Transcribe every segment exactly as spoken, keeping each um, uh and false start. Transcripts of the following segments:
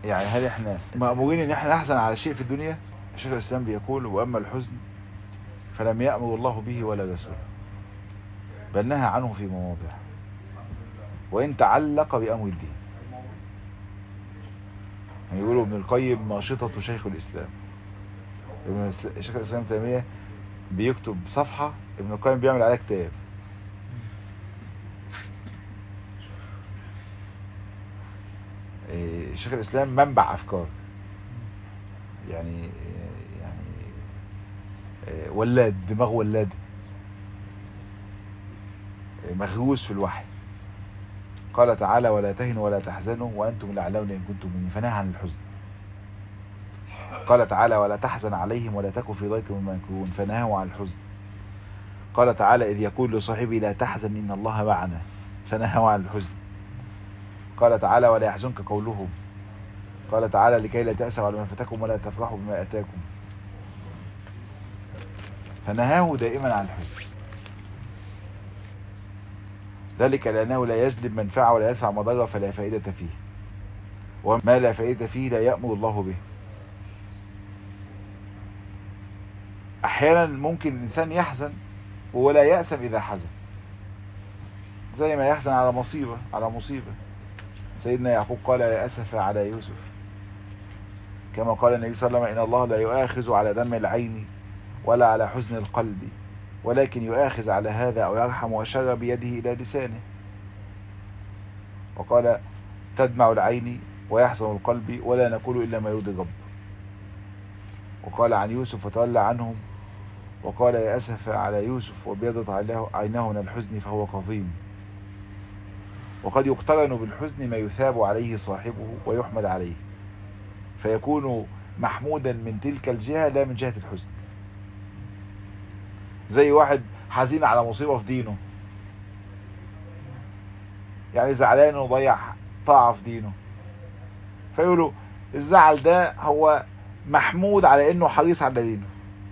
يعني هل احنا مأمورين ان احنا نحزن على شيء في الدنيا؟ شيخ الاسلام بيقول: واما الحزن فلم يأمر الله به ولا رسوله، بل نهى عنه في مواضع، وان تعلق بأمر الدين. يعني يقولوا ابن القيم ناشطة شيخ الاسلام. شيخ الاسلام ابن تيمية بيكتب صفحة، ابن القيم بيعمل عليها كتاب. شيخ الاسلام منبع افكار، يعني يعني ولاد، دماغ ولاد، مغروس في الوحي. قال تعالى: ولا تهنوا ولا تحزنوا وانتم الاعلون ان كنتم مؤمنين، فنهى عن الحزن. قال تعالى: ولا تحزن عليهم ولا تك في ضيق مما يمكرون، فنهاه عن الحزن. قال تعالى: اذ يقول لصاحبه لا تحزن ان الله معنا، فنهاه عن الحزن. قال تعالى: ولا يحزنك قولهم. قال تعالى: لكي لا تأسوا على ما فاتكم ولا تفرحوا بما آتاكم، فنهاه دائما عن الحزن. ذلك لأنه لا يجلب منفعة ولا يدفع مضرة، فلا فائدة فيه، وما لا فائدة فيه لا يأمر الله به. أحيانا ممكن الإنسان يحزن ولا يأسم إذا حزن، زي ما يحزن على مصيبة على مصيبة. سيدنا يعقوب قال: يا أسف على يوسف، كما قال النبي صلى الله عليه وسلم: إن الله لا يؤاخذ على دم العين ولا على حزن القلب، ولكن يؤاخذ على هذا أو يرحم وأشار بيده إلى لسانه. وقال: تدمع العين ويحزن القلب ولا نقول إلا ما يرضي الرب. وقال عن يوسف: وتولى عنهم وقال: يا أسف على يوسف وابيضت عيناه من الحزن فهو كظيم. وقد يقترن بالحزن ما يثاب عليه صاحبه ويحمد عليه، فيكون محمودا من تلك الجهة لا من جهة الحزن. زي واحد حزين على مصيبة في دينه، يعني زعلان وضيع طاعة في دينه، فيقولوا الزعل ده هو محمود على انه حريص على دينه،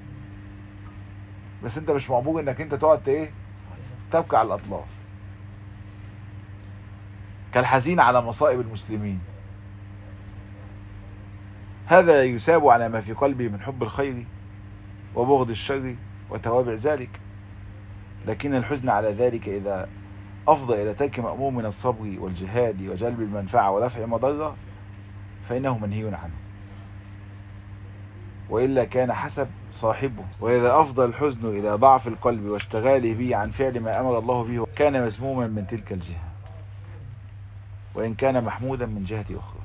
بس انت مش مأمور انك انت تقعد ايه تبكي على الاطلاف. كالحزين على مصائب المسلمين، هذا يساب على ما في قلبه من حب الخير وبغض الشر وتوابع ذلك. لكن الحزن على ذلك إذا أفضى إلى ترك مأمور من الصبر والجهاد وجلب المنفعة ودفع مضرة فإنه منهي عنه، وإلا كان حسب صاحبه. وإذا أفضى الحزن إلى ضعف القلب واشتغاله به عن فعل ما أمر الله به كان مذموما من تلك الجهة، وإن كان محمودا من جهة أخرى.